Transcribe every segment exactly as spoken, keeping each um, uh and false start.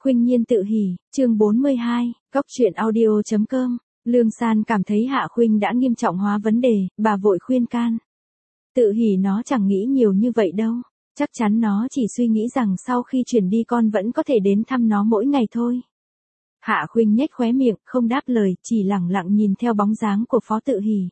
Khuynh Nhiên tự hỉ, chương bốn mươi hai, góc truyện audio chấm com. Lương San cảm thấy Hạ Khuynh đã nghiêm trọng hóa vấn đề, bà vội khuyên can. Tự hỉ nó chẳng nghĩ nhiều như vậy đâu, chắc chắn nó chỉ suy nghĩ rằng sau khi chuyển đi con vẫn có thể đến thăm nó mỗi ngày thôi. Hạ Khuynh nhếch khóe miệng, không đáp lời, chỉ lẳng lặng nhìn theo bóng dáng của Phó Tự Hỉ.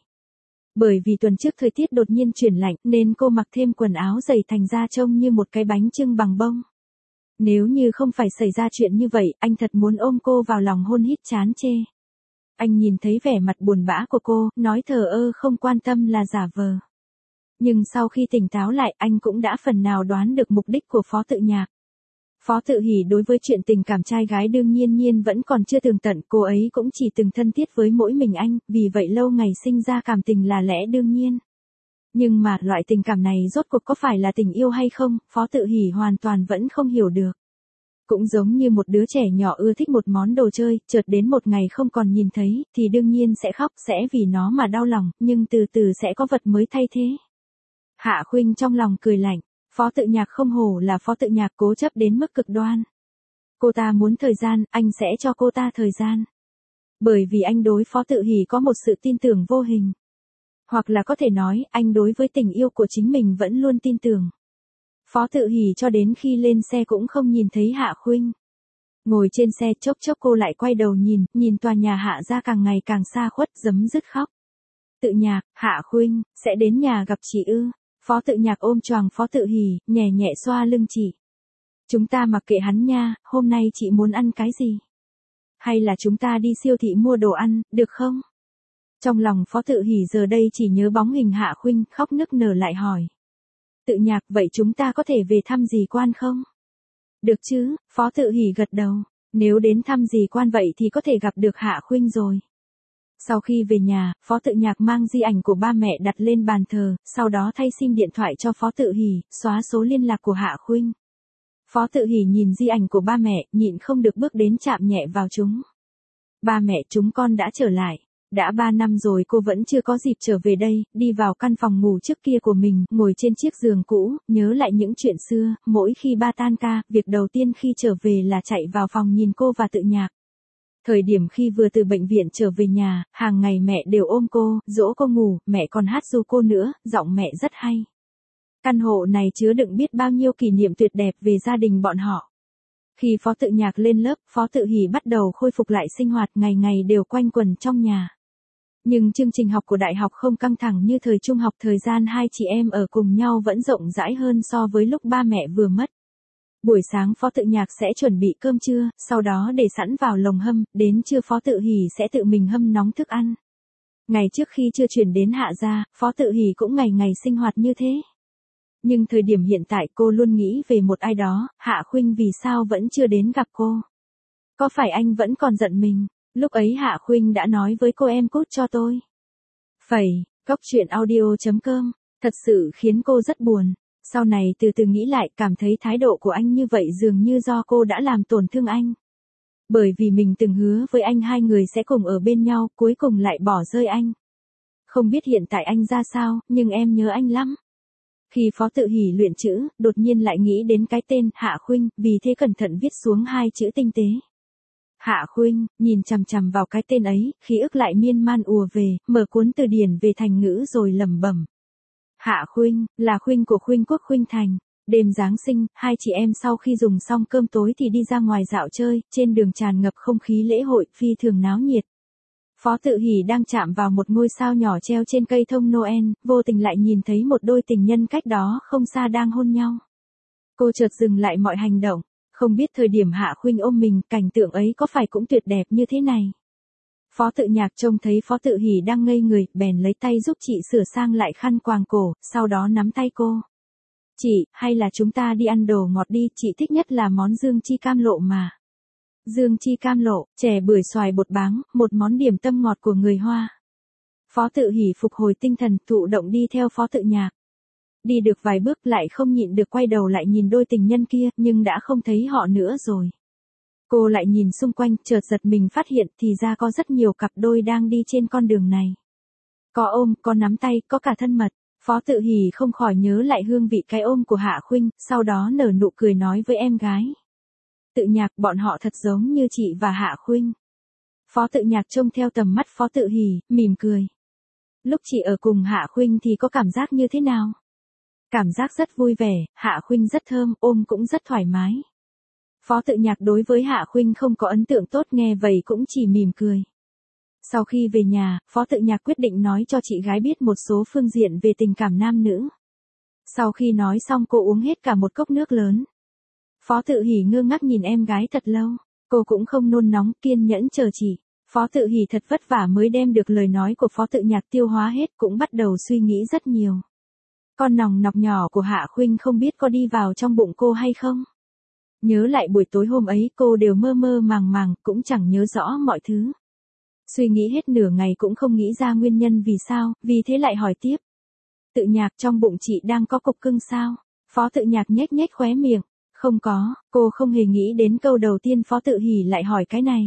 Bởi vì tuần trước thời tiết đột nhiên chuyển lạnh nên cô mặc thêm quần áo dày thành ra trông như một cái bánh chưng bằng bông. Nếu như không phải xảy ra chuyện như vậy, anh thật muốn ôm cô vào lòng hôn hít chán chê. Anh nhìn thấy vẻ mặt buồn bã của cô, nói thờ ơ không quan tâm là giả vờ. Nhưng sau khi tỉnh táo lại, anh cũng đã phần nào đoán được mục đích của Phó Tự Nhạc. Phó Tự Hỉ đối với chuyện tình cảm trai gái đương nhiên nhiên vẫn còn chưa tường tận, cô ấy cũng chỉ từng thân thiết với mỗi mình anh, vì vậy lâu ngày sinh ra cảm tình là lẽ đương nhiên. Nhưng mà loại tình cảm này rốt cuộc có phải là tình yêu hay không, Phó Tự Hỉ hoàn toàn vẫn không hiểu được. Cũng giống như một đứa trẻ nhỏ ưa thích một món đồ chơi, chợt đến một ngày không còn nhìn thấy, thì đương nhiên sẽ khóc, sẽ vì nó mà đau lòng, nhưng từ từ sẽ có vật mới thay thế. Hạ Khuynh trong lòng cười lạnh, Phó Tự Nhạc không hổ là Phó Tự Nhạc cố chấp đến mức cực đoan. Cô ta muốn thời gian, anh sẽ cho cô ta thời gian. Bởi vì anh đối Phó Tự Hỉ có một sự tin tưởng vô hình. Hoặc là có thể nói, anh đối với tình yêu của chính mình vẫn luôn tin tưởng. Phó Tự Hỉ cho đến khi lên xe cũng không nhìn thấy Hạ Khuynh. Ngồi trên xe chốc chốc cô lại quay đầu nhìn, nhìn tòa nhà Hạ gia càng ngày càng xa khuất, rấm dứt khóc. Tự Nhạc, Hạ Khuynh, sẽ đến nhà gặp chị ư? Phó Tự Nhạc ôm choàng Phó Tự Hỉ, nhẹ nhẹ xoa lưng chị. Chúng ta mặc kệ hắn nha, hôm nay chị muốn ăn cái gì? Hay là chúng ta đi siêu thị mua đồ ăn, được không? Trong lòng Phó Tự Hỉ giờ đây chỉ nhớ bóng hình Hạ Khuynh, khóc nức nở lại hỏi. Tự Nhạc, vậy chúng ta có thể về thăm dì Quan không? Được chứ, Phó Tự Hỉ gật đầu. Nếu đến thăm dì Quan vậy thì có thể gặp được Hạ Khuynh rồi. Sau khi về nhà, Phó Tự Nhạc mang di ảnh của ba mẹ đặt lên bàn thờ, sau đó thay sim điện thoại cho Phó Tự Hỉ, xóa số liên lạc của Hạ Khuynh. Phó Tự Hỉ nhìn di ảnh của ba mẹ, nhịn không được bước đến chạm nhẹ vào chúng. Ba mẹ, chúng con đã trở lại. Đã ba năm rồi cô vẫn chưa có dịp trở về đây, đi vào căn phòng ngủ trước kia của mình, ngồi trên chiếc giường cũ, nhớ lại những chuyện xưa, mỗi khi ba tan ca, việc đầu tiên khi trở về là chạy vào phòng nhìn cô và Tự Nhạc. Thời điểm khi vừa từ bệnh viện trở về nhà, hàng ngày mẹ đều ôm cô, dỗ cô ngủ, mẹ còn hát ru cô nữa, giọng mẹ rất hay. Căn hộ này chứa đựng biết bao nhiêu kỷ niệm tuyệt đẹp về gia đình bọn họ. Khi Phó Tự Nhạc lên lớp, Phó Tự Hỉ bắt đầu khôi phục lại sinh hoạt, ngày ngày đều quanh quẩn trong nhà. Nhưng chương trình học của đại học không căng thẳng như thời trung học, thời gian hai chị em ở cùng nhau vẫn rộng rãi hơn so với lúc ba mẹ vừa mất. Buổi sáng Phó Tự Nhạc sẽ chuẩn bị cơm trưa, sau đó để sẵn vào lồng hâm, đến trưa Phó Tự Hỉ sẽ tự mình hâm nóng thức ăn. Ngày trước khi chưa chuyển đến Hạ gia, Phó Tự Hỉ cũng ngày ngày sinh hoạt như thế. Nhưng thời điểm hiện tại cô luôn nghĩ về một ai đó, Hạ Khuynh vì sao vẫn chưa đến gặp cô. Có phải anh vẫn còn giận mình? Lúc ấy Hạ Khuynh đã nói với cô em cút cho tôi. Phẩy, góc truyện audio chấm com, thật sự khiến cô rất buồn. Sau này từ từ nghĩ lại, cảm thấy thái độ của anh như vậy dường như do cô đã làm tổn thương anh. Bởi vì mình từng hứa với anh hai người sẽ cùng ở bên nhau, cuối cùng lại bỏ rơi anh. Không biết hiện tại anh ra sao, nhưng em nhớ anh lắm. Khi Phó Tự Hỉ luyện chữ, đột nhiên lại nghĩ đến cái tên Hạ Khuynh, vì thế cẩn thận viết xuống hai chữ tinh tế. Hạ Khuynh, nhìn chằm chằm vào cái tên ấy, khí ức lại miên man ùa về, mở cuốn từ điển về thành ngữ rồi lẩm bẩm. Hạ Khuynh, là Khuynh của Khuynh Quốc Khuynh Thành. Đêm Giáng sinh, hai chị em sau khi dùng xong cơm tối thì đi ra ngoài dạo chơi, trên đường tràn ngập không khí lễ hội, phi thường náo nhiệt. Phó Tự Hỉ đang chạm vào một ngôi sao nhỏ treo trên cây thông Noel, vô tình lại nhìn thấy một đôi tình nhân cách đó không xa đang hôn nhau. Cô chợt dừng lại mọi hành động. Không biết thời điểm Hạ Khuynh ôm mình, cảnh tượng ấy có phải cũng tuyệt đẹp như thế này. Phó Tự Nhạc trông thấy Phó Tự Hỉ đang ngây người, bèn lấy tay giúp chị sửa sang lại khăn quàng cổ, sau đó nắm tay cô. Chị, hay là chúng ta đi ăn đồ ngọt đi, chị thích nhất là món dương chi cam lộ mà. Dương chi cam lộ, chè bưởi xoài bột báng, một món điểm tâm ngọt của người Hoa. Phó Tự Hỉ phục hồi tinh thần, thụ động đi theo Phó Tự Nhạc. Đi được vài bước lại không nhịn được quay đầu lại nhìn đôi tình nhân kia, nhưng đã không thấy họ nữa rồi. Cô lại nhìn xung quanh, chợt giật mình phát hiện thì ra có rất nhiều cặp đôi đang đi trên con đường này. Có ôm, có nắm tay, có cả thân mật. Phó Tự Hỉ không khỏi nhớ lại hương vị cái ôm của Hạ Khuynh, sau đó nở nụ cười nói với em gái. Tự Nhạc, bọn họ thật giống như chị và Hạ Khuynh. Phó Tự Nhạc trông theo tầm mắt Phó Tự Hỉ, mỉm cười. Lúc chị ở cùng Hạ Khuynh thì có cảm giác như thế nào? Cảm giác rất vui vẻ, Hạ Khuynh rất thơm, ôm cũng rất thoải mái. Phó Tự Nhạc đối với Hạ Khuynh không có ấn tượng tốt, nghe vậy cũng chỉ mỉm cười. Sau khi về nhà, Phó Tự Nhạc quyết định nói cho chị gái biết một số phương diện về tình cảm nam nữ. Sau khi nói xong cô uống hết cả một cốc nước lớn. Phó Tự Hỉ ngơ ngác nhìn em gái thật lâu, cô cũng không nôn nóng, kiên nhẫn chờ chị. Phó Tự Hỉ thật vất vả mới đem được lời nói của Phó Tự Nhạc tiêu hóa hết, cũng bắt đầu suy nghĩ rất nhiều. Con nòng nọc nhỏ của Hạ Khuynh không biết có đi vào trong bụng cô hay không. Nhớ lại buổi tối hôm ấy cô đều mơ mơ màng màng, cũng chẳng nhớ rõ mọi thứ. Suy nghĩ hết nửa ngày cũng không nghĩ ra nguyên nhân vì sao, vì thế lại hỏi tiếp. Tự Nhạc, trong bụng chị đang có cục cưng sao? Phó Tự Nhạc nhếch nhếch khóe miệng. Không có, cô không hề nghĩ đến câu đầu tiên Phó Tự Hỉ lại hỏi cái này.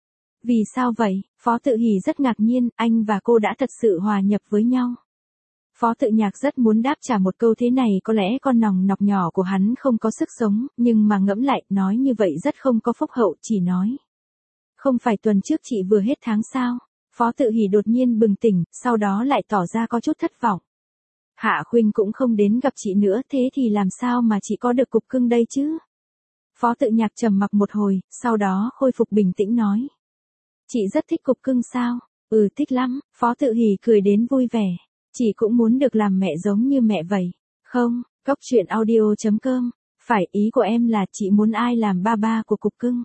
Vì sao vậy? Phó Tự Hỉ rất ngạc nhiên, anh và cô đã thật sự hòa nhập với nhau. Phó Tự Nhạc rất muốn đáp trả một câu thế này, có lẽ con nòng nọc nhỏ của hắn không có sức sống, nhưng mà ngẫm lại, nói như vậy rất không có phúc hậu, chỉ nói. Không phải tuần trước chị vừa hết tháng sao? Phó Tự Hỉ đột nhiên bừng tỉnh, sau đó lại tỏ ra có chút thất vọng. Hạ Khuynh cũng không đến gặp chị nữa, thế thì làm sao mà chị có được cục cưng đây chứ? Phó Tự Nhạc trầm mặc một hồi, sau đó khôi phục bình tĩnh nói. Chị rất thích cục cưng sao? Ừ, thích lắm. Phó Tự Hỉ cười đến vui vẻ. Chị cũng muốn được làm mẹ giống như mẹ vậy. Không, Cốc truyện audio chấm com. Phải, ý của em là chị muốn ai làm ba ba của cục cưng?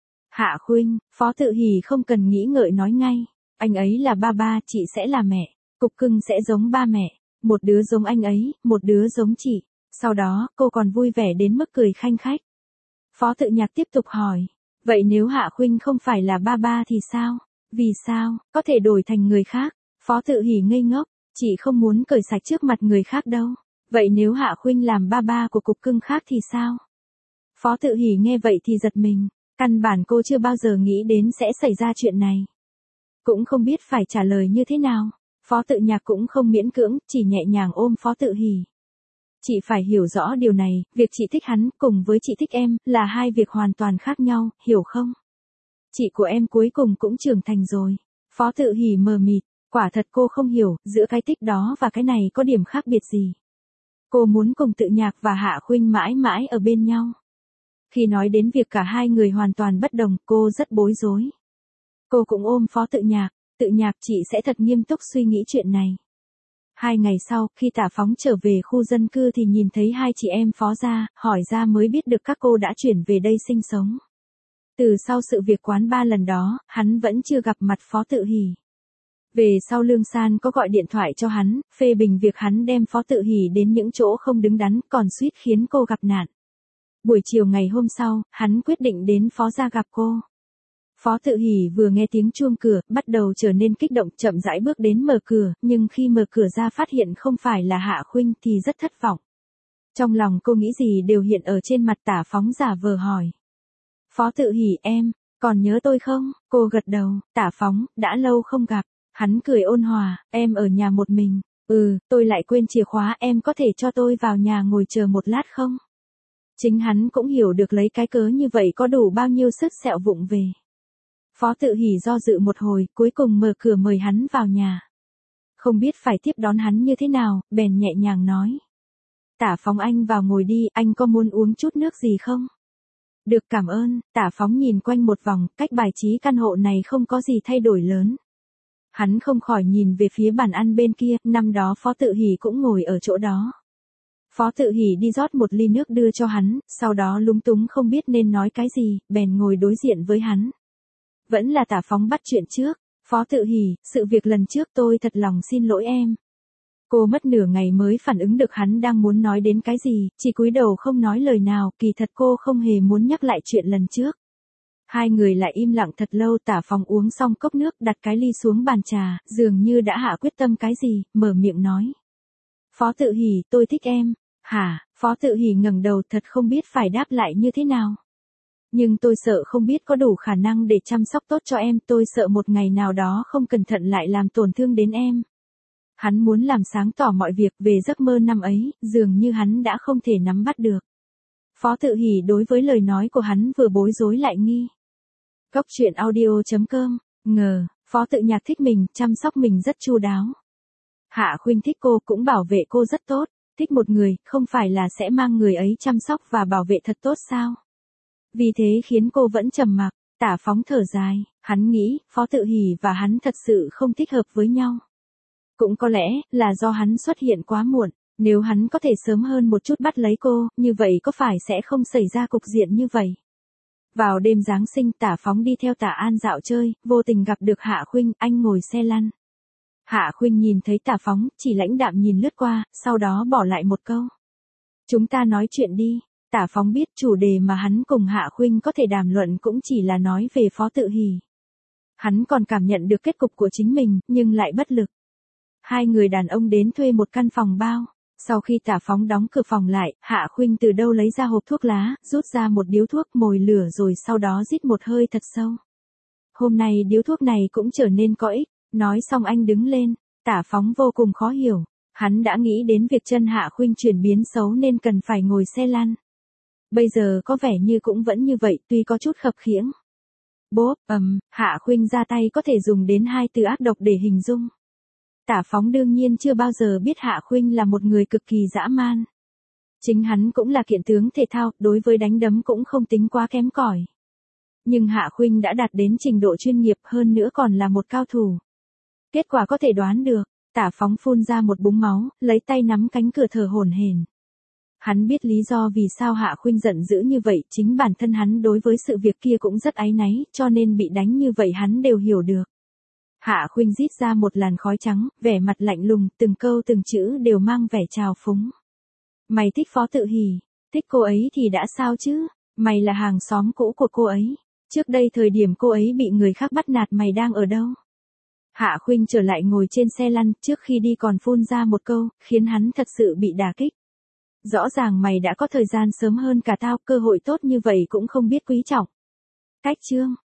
Hạ Khuynh. Phó Tự Hỉ không cần nghĩ ngợi nói ngay. Anh ấy là ba ba, chị sẽ là mẹ. Cục cưng sẽ giống ba mẹ. Một đứa giống anh ấy, một đứa giống chị. Sau đó, cô còn vui vẻ đến mức cười khanh khách. Phó Tự Nhạc tiếp tục hỏi. Vậy nếu Hạ Khuynh không phải là ba ba thì sao? Vì sao? Có thể đổi thành người khác. Phó Tự Hỉ ngây ngốc. Chị không muốn cởi sạch trước mặt người khác đâu. Vậy nếu Hạ Khuynh làm ba ba của cục cưng khác thì sao? Phó Tự Hỉ nghe vậy thì giật mình. Căn bản cô chưa bao giờ nghĩ đến sẽ xảy ra chuyện này. Cũng không biết phải trả lời như thế nào. Phó Tự Nhạc cũng không miễn cưỡng, chỉ nhẹ nhàng ôm Phó Tự Hỉ. Chị phải hiểu rõ điều này, việc chị thích hắn cùng với chị thích em là hai việc hoàn toàn khác nhau, hiểu không? Chị của em cuối cùng cũng trưởng thành rồi. Phó Tự Hỉ mờ mịt, quả thật cô không hiểu giữa cái thích đó và cái này có điểm khác biệt gì. Cô muốn cùng Tự Nhạc và Hạ Khuynh mãi mãi ở bên nhau. Khi nói đến việc cả hai người hoàn toàn bất đồng, cô rất bối rối. Cô cũng ôm Phó Tự Nhạc. Tự Nhạc, chị sẽ thật nghiêm túc suy nghĩ chuyện này. Hai ngày sau, khi Tả Phóng trở về khu dân cư thì nhìn thấy hai chị em Phó gia, hỏi ra mới biết được các cô đã chuyển về đây sinh sống. Từ sau sự việc quán ba lần đó, hắn vẫn chưa gặp mặt Phó Tự Hỉ. Về sau Lương San có gọi điện thoại cho hắn, phê bình việc hắn đem Phó Tự Hỉ đến những chỗ không đứng đắn, còn suýt khiến cô gặp nạn. Buổi chiều ngày hôm sau, hắn quyết định đến Phó gia gặp cô. Phó Tự Hỉ vừa nghe tiếng chuông cửa, bắt đầu trở nên kích động, chậm rãi bước đến mở cửa, nhưng khi mở cửa ra phát hiện không phải là Hạ Khuynh thì rất thất vọng. Trong lòng cô nghĩ gì đều hiện ở trên mặt. Tả Phóng giả vờ hỏi. Phó Tự Hỉ, em, còn nhớ tôi không? Cô gật đầu. Tả Phóng, đã lâu không gặp. Hắn cười ôn hòa, em ở nhà một mình. Ừ, tôi lại quên chìa khóa, em có thể cho tôi vào nhà ngồi chờ một lát không? Chính hắn cũng hiểu được lấy cái cớ như vậy có đủ bao nhiêu sức sẹo vụng về. Phó Tự Hỉ do dự một hồi, cuối cùng mở cửa mời hắn vào nhà. Không biết phải tiếp đón hắn như thế nào, bèn nhẹ nhàng nói. Tả Phóng, anh vào ngồi đi, anh có muốn uống chút nước gì không? Được, cảm ơn. Tả Phóng nhìn quanh một vòng, cách bài trí căn hộ này không có gì thay đổi lớn. Hắn không khỏi nhìn về phía bàn ăn bên kia, năm đó Phó Tự Hỉ cũng ngồi ở chỗ đó. Phó Tự Hỉ đi rót một ly nước đưa cho hắn, sau đó lúng túng không biết nên nói cái gì, bèn ngồi đối diện với hắn. Vẫn là Tả Phóng bắt chuyện trước. Phó Tự Hỉ, sự việc lần trước tôi thật lòng xin lỗi em. Cô mất nửa ngày mới phản ứng được hắn đang muốn nói đến cái gì, chỉ cúi đầu không nói lời nào, kỳ thật cô không hề muốn nhắc lại chuyện lần trước. Hai người lại im lặng thật lâu. Tả Phóng uống xong cốc nước, đặt cái ly xuống bàn trà, dường như đã hạ quyết tâm cái gì, mở miệng nói. Phó Tự Hỉ, tôi thích em. Hả? Phó Tự Hỉ ngẩng đầu, thật không biết phải đáp lại như thế nào. Nhưng tôi sợ không biết có đủ khả năng để chăm sóc tốt cho em, tôi sợ một ngày nào đó không cẩn thận lại làm tổn thương đến em. Hắn muốn làm sáng tỏ mọi việc về giấc mơ năm ấy, dường như hắn đã không thể nắm bắt được. Phó Tự Hỷ đối với lời nói của hắn vừa bối rối lại nghi. Cốc truyện audio.com, ngờ, Phó Tự Nhạc thích mình, chăm sóc mình rất chu đáo. Hạ Khuynh thích cô cũng bảo vệ cô rất tốt, thích một người, không phải là sẽ mang người ấy chăm sóc và bảo vệ thật tốt sao? Vì thế khiến cô vẫn trầm mặc. Tả Phóng thở dài, hắn nghĩ, Phó Tự Hỷ và hắn thật sự không thích hợp với nhau. Cũng có lẽ, là do hắn xuất hiện quá muộn, nếu hắn có thể sớm hơn một chút bắt lấy cô, như vậy có phải sẽ không xảy ra cục diện như vậy. Vào đêm Giáng sinh Tả Phóng đi theo Tả An dạo chơi, vô tình gặp được Hạ Khuynh, anh ngồi xe lăn. Hạ Khuynh nhìn thấy Tả Phóng, chỉ lãnh đạm nhìn lướt qua, sau đó bỏ lại một câu. Chúng ta nói chuyện đi. Tả Phóng biết chủ đề mà hắn cùng Hạ Khuynh có thể đàm luận cũng chỉ là nói về Phó Tự Hỷ. Hắn còn cảm nhận được kết cục của chính mình, nhưng lại bất lực. Hai người đàn ông đến thuê một căn phòng bao. Sau khi Tả Phóng đóng cửa phòng lại, Hạ Khuynh từ đâu lấy ra hộp thuốc lá, rút ra một điếu thuốc mồi lửa rồi sau đó rít một hơi thật sâu. Hôm nay điếu thuốc này cũng trở nên có ích. Nói xong anh đứng lên. Tả Phóng vô cùng khó hiểu. Hắn đã nghĩ đến việc chân Hạ Khuynh chuyển biến xấu nên cần phải ngồi xe lăn. Bây giờ có vẻ như cũng vẫn như vậy, tuy có chút khập khiễng. Bốp, ầm, Hạ Khuynh ra tay có thể dùng đến hai từ ác độc để hình dung. Tả Phóng đương nhiên chưa bao giờ biết Hạ Khuynh là một người cực kỳ dã man. Chính hắn cũng là kiện tướng thể thao, đối với đánh đấm cũng không tính quá kém cỏi. Nhưng Hạ Khuynh đã đạt đến trình độ chuyên nghiệp hơn nữa còn là một cao thủ. Kết quả có thể đoán được, Tả Phóng phun ra một búng máu, lấy tay nắm cánh cửa thở hổn hển. Hắn biết lý do vì sao Hạ Khuynh giận dữ như vậy, chính bản thân hắn đối với sự việc kia cũng rất áy náy, cho nên bị đánh như vậy hắn đều hiểu được. Hạ Khuynh rít ra một làn khói trắng, vẻ mặt lạnh lùng, từng câu từng chữ đều mang vẻ trào phúng. Mày thích Phó Tự Hỷ, thích cô ấy thì đã sao chứ, mày là hàng xóm cũ của cô ấy, trước đây thời điểm cô ấy bị người khác bắt nạt mày đang ở đâu? Hạ Khuynh trở lại ngồi trên xe lăn, trước khi đi còn phun ra một câu, khiến hắn thật sự bị đả kích. Rõ ràng mày đã có thời gian sớm hơn cả tao, cơ hội tốt như vậy cũng không biết quý trọng. Cách chương